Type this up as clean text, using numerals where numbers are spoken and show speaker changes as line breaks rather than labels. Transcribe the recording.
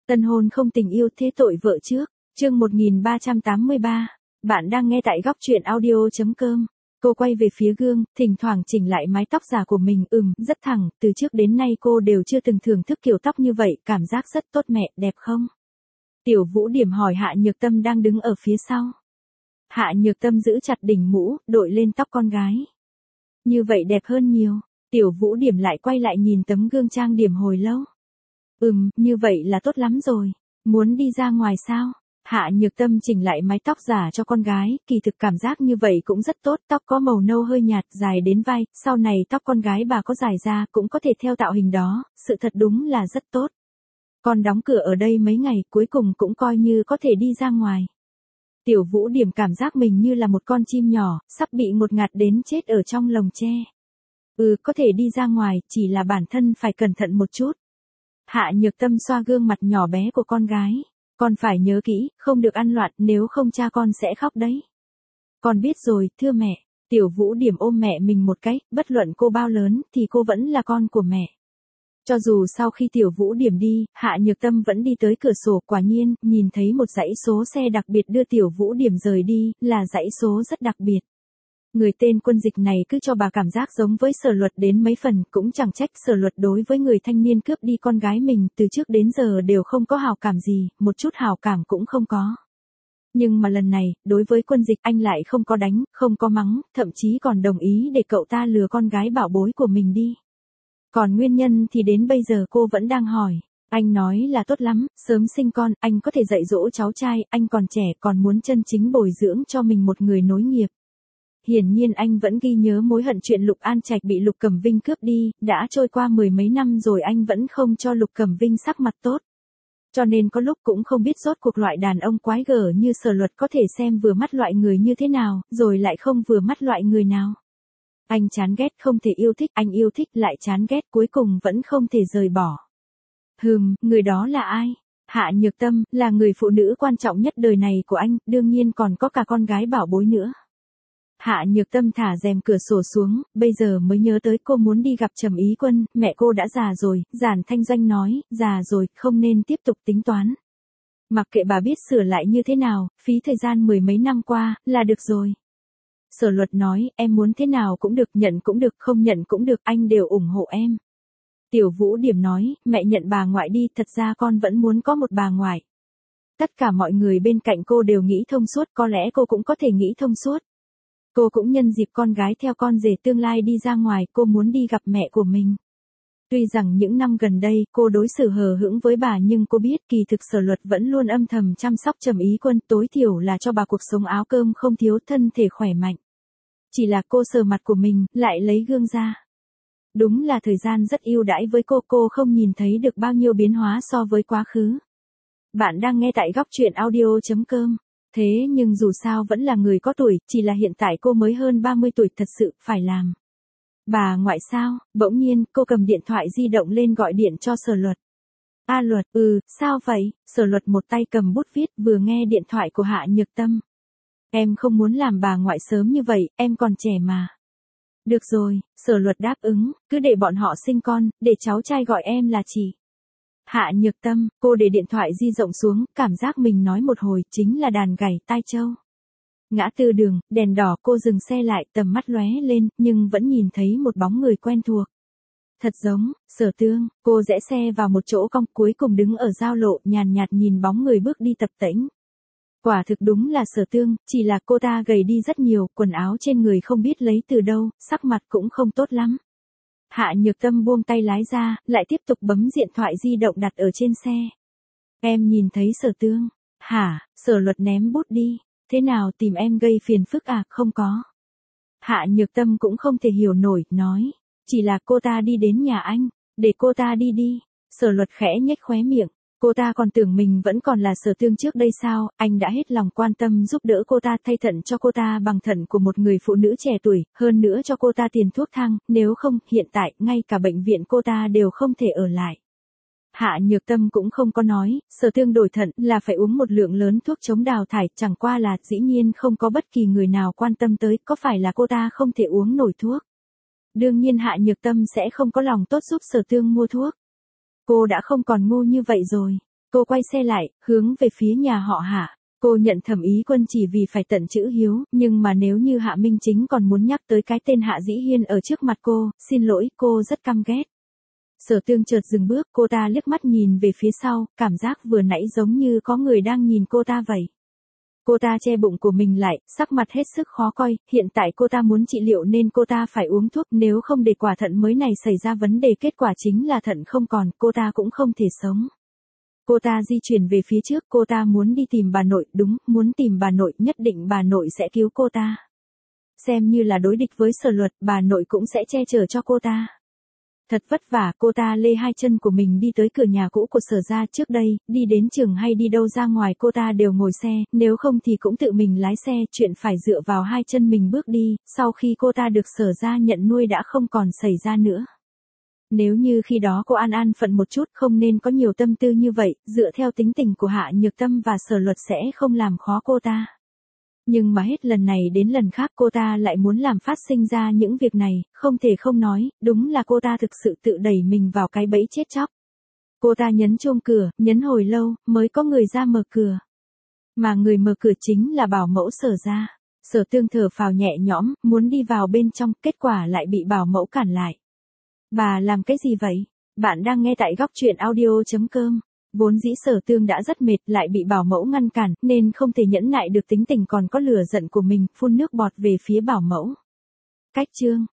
Tân hôn không tình yêu thế tội vợ trước. Chương 1383. Bạn đang nghe tại góc truyện audio.com. Cô quay về phía gương, thỉnh thoảng chỉnh lại mái tóc giả của mình, rất thẳng, từ trước đến nay cô đều chưa từng thưởng thức kiểu tóc như vậy, cảm giác rất tốt. Mẹ, đẹp không? Tiểu Vũ Điểm hỏi Hạ Nhược Tâm đang đứng ở phía sau. Hạ Nhược Tâm giữ chặt đỉnh mũ, đội lên tóc con gái. Như vậy đẹp hơn nhiều. Tiểu Vũ Điểm lại quay lại nhìn tấm gương trang điểm hồi lâu. Như vậy là tốt lắm rồi. Muốn đi ra ngoài sao? Hạ Nhược Tâm chỉnh lại mái tóc giả cho con gái, kỳ thực cảm giác như vậy cũng rất tốt, tóc có màu nâu hơi nhạt, dài đến vai, sau này tóc con gái bà có dài ra cũng có thể theo tạo hình đó, sự thật đúng là rất tốt. Con đóng cửa ở đây mấy ngày, cuối cùng cũng coi như có thể đi ra ngoài. Tiểu Vũ Điểm cảm giác mình như là một con chim nhỏ, sắp bị ngột ngạt đến chết ở trong lồng tre. Có thể đi ra ngoài, chỉ là bản thân phải cẩn thận một chút. Hạ Nhược Tâm xoa gương mặt nhỏ bé của con gái. Con phải nhớ kỹ, không được ăn loạn, nếu không cha con sẽ khóc đấy. Con biết rồi, thưa mẹ. Tiểu Vũ Điểm ôm mẹ mình một cái, bất luận cô bao lớn thì cô vẫn là con của mẹ. Cho dù sau khi Tiểu Vũ Điểm đi, Hạ Nhược Tâm vẫn đi tới cửa sổ, quả nhiên, nhìn thấy một dãy số xe đặc biệt đưa Tiểu Vũ Điểm rời đi, là dãy số rất đặc biệt. Người tên Quân Dịch này cứ cho bà cảm giác giống với Sở Luật đến mấy phần, cũng chẳng trách Sở Luật đối với người thanh niên cướp đi con gái mình từ trước đến giờ đều không có hảo cảm gì, một chút hảo cảm cũng không có. Nhưng mà lần này, đối với Quân Dịch anh lại không có đánh, không có mắng, thậm chí còn đồng ý để cậu ta lừa con gái bảo bối của mình đi. Còn nguyên nhân thì đến bây giờ cô vẫn đang hỏi. Anh nói là tốt lắm, sớm sinh con, anh có thể dạy dỗ cháu trai, anh còn trẻ còn muốn chân chính bồi dưỡng cho mình một người nối nghiệp. Hiển nhiên anh vẫn ghi nhớ mối hận chuyện Lục An Trạch bị Lục Cẩm Vinh cướp đi, đã trôi qua mười mấy năm rồi anh vẫn không cho Lục Cẩm Vinh sắc mặt tốt. Cho nên có lúc cũng không biết rốt cuộc loại đàn ông quái gở như Sở Luật có thể xem vừa mắt loại người như thế nào, rồi lại không vừa mắt loại người nào. Anh chán ghét không thể yêu thích, anh yêu thích lại chán ghét, cuối cùng vẫn không thể rời bỏ. Người đó là ai? Hạ Nhược Tâm, là người phụ nữ quan trọng nhất đời này của anh, đương nhiên còn có cả con gái bảo bối nữa. Hạ Nhược Tâm thả rèm cửa sổ xuống, bây giờ mới nhớ tới cô muốn đi gặp Trầm Ý Quân, mẹ cô đã già rồi, Giản Thanh Doanh nói, già rồi, không nên tiếp tục tính toán. Mặc kệ bà biết sửa lại như thế nào, phí thời gian mười mấy năm qua, là được rồi. Sở Luật nói, em muốn thế nào cũng được, nhận cũng được, không nhận cũng được, anh đều ủng hộ em. Tiểu Vũ Điểm nói, mẹ nhận bà ngoại đi, thật ra con vẫn muốn có một bà ngoại. Tất cả mọi người bên cạnh cô đều nghĩ thông suốt, có lẽ cô cũng có thể nghĩ thông suốt. Cô cũng nhân dịp con gái theo con rể tương lai đi ra ngoài, cô muốn đi gặp mẹ của mình. Tuy rằng những năm gần đây cô đối xử hờ hững với bà nhưng cô biết kỳ thực Sở Luật vẫn luôn âm thầm chăm sóc Trầm Ý Quân, tối thiểu là cho bà cuộc sống áo cơm không thiếu, thân thể khỏe mạnh. Chỉ là cô sờ mặt của mình, lại lấy gương ra. Đúng là thời gian rất ưu đãi với cô không nhìn thấy được bao nhiêu biến hóa so với quá khứ. Bạn đang nghe tại góc truyện audio.com. Thế nhưng dù sao vẫn là người có tuổi, chỉ là hiện tại cô mới hơn 30 tuổi, thật sự phải làm. Bà ngoại sao? Bỗng nhiên, cô cầm điện thoại di động lên gọi điện cho Sở Luật. A Luật, sao vậy? Sở Luật một tay cầm bút viết, vừa nghe điện thoại của Hạ Nhược Tâm. Em không muốn làm bà ngoại sớm như vậy, em còn trẻ mà. Được rồi, Sở Luật đáp ứng, cứ để bọn họ sinh con, để cháu trai gọi em là chị. Hạ Nhược Tâm, cô để điện thoại di động xuống, cảm giác mình nói một hồi chính là đàn gảy tai châu. Ngã tư đường, đèn đỏ, cô dừng xe lại, tầm mắt lóe lên, nhưng vẫn nhìn thấy một bóng người quen thuộc. Thật giống, Sở Tương, cô rẽ xe vào một chỗ cong, cuối cùng đứng ở giao lộ, nhàn nhạt nhìn bóng người bước đi tập tễnh. Quả thực đúng là Sở Tương, chỉ là cô ta gầy đi rất nhiều, quần áo trên người không biết lấy từ đâu, sắc mặt cũng không tốt lắm. Hạ Nhược Tâm buông tay lái ra, lại tiếp tục bấm điện thoại di động đặt ở trên xe. Em nhìn thấy Sở Tương. Hả? Sở Luật ném bút đi. Thế nào, tìm em gây phiền phức à? Không có. Hạ Nhược Tâm cũng không thể hiểu nổi, nói. Chỉ là cô ta đi đến nhà anh. Để cô ta đi đi. Sở Luật khẽ nhếch khóe miệng. Cô ta còn tưởng mình vẫn còn là Sở Tương trước đây sao? Anh đã hết lòng quan tâm giúp đỡ cô ta, thay thận cho cô ta bằng thận của một người phụ nữ trẻ tuổi, hơn nữa cho cô ta tiền thuốc thang, nếu không, hiện tại, ngay cả bệnh viện cô ta đều không thể ở lại. Hạ Nhược Tâm cũng không có nói, Sở Tương đổi thận là phải uống một lượng lớn thuốc chống đào thải, chẳng qua là dĩ nhiên không có bất kỳ người nào quan tâm tới, có phải là cô ta không thể uống nổi thuốc. Đương nhiên Hạ Nhược Tâm sẽ không có lòng tốt giúp Sở Tương mua thuốc. Cô đã không còn ngu như vậy rồi. Cô quay xe lại, hướng về phía nhà họ Hạ. Cô nhận Thẩm Ý Quân chỉ vì phải tận chữ hiếu, nhưng mà nếu như Hạ Minh Chính còn muốn nhắc tới cái tên Hạ Dĩ Hiên ở trước mặt cô, xin lỗi, cô rất căm ghét. Sở Tương chợt dừng bước, cô ta liếc mắt nhìn về phía sau, cảm giác vừa nãy giống như có người đang nhìn cô ta vậy. Cô ta che bụng của mình lại, sắc mặt hết sức khó coi, hiện tại cô ta muốn trị liệu nên cô ta phải uống thuốc, nếu không để quả thận mới này xảy ra vấn đề kết quả chính là thận không còn, cô ta cũng không thể sống. Cô ta di chuyển về phía trước, cô ta muốn đi tìm bà nội, đúng, muốn tìm bà nội, nhất định bà nội sẽ cứu cô ta. Xem như là đối địch với Sở Luật, bà nội cũng sẽ che chở cho cô ta. Thật vất vả, cô ta lê hai chân của mình đi tới cửa nhà cũ của Sở gia. Trước đây, đi đến trường hay đi đâu ra ngoài cô ta đều ngồi xe, nếu không thì cũng tự mình lái xe, chuyện phải dựa vào hai chân mình bước đi, sau khi cô ta được Sở gia nhận nuôi đã không còn xảy ra nữa. Nếu như khi đó cô an phận một chút, không nên có nhiều tâm tư như vậy, dựa theo tính tình của Hạ Nhược Tâm và Sở Luật sẽ không làm khó cô ta. Nhưng mà hết lần này đến lần khác cô ta lại muốn làm phát sinh ra những việc này, không thể không nói, đúng là cô ta thực sự tự đẩy mình vào cái bẫy chết chóc. Cô ta nhấn chuông cửa, nhấn hồi lâu, mới có người ra mở cửa. Mà người mở cửa chính là bảo mẫu Sở gia. Sở Tương thở phào nhẹ nhõm, muốn đi vào bên trong, kết quả lại bị bảo mẫu cản lại. Bà làm cái gì vậy? Bạn đang nghe tại góc truyện audio.com. Vốn dĩ Sở Tương đã rất mệt, lại bị bảo mẫu ngăn cản, nên không thể nhẫn nại được tính tình còn có lửa giận của mình, phun nước bọt về phía bảo mẫu. Cách chương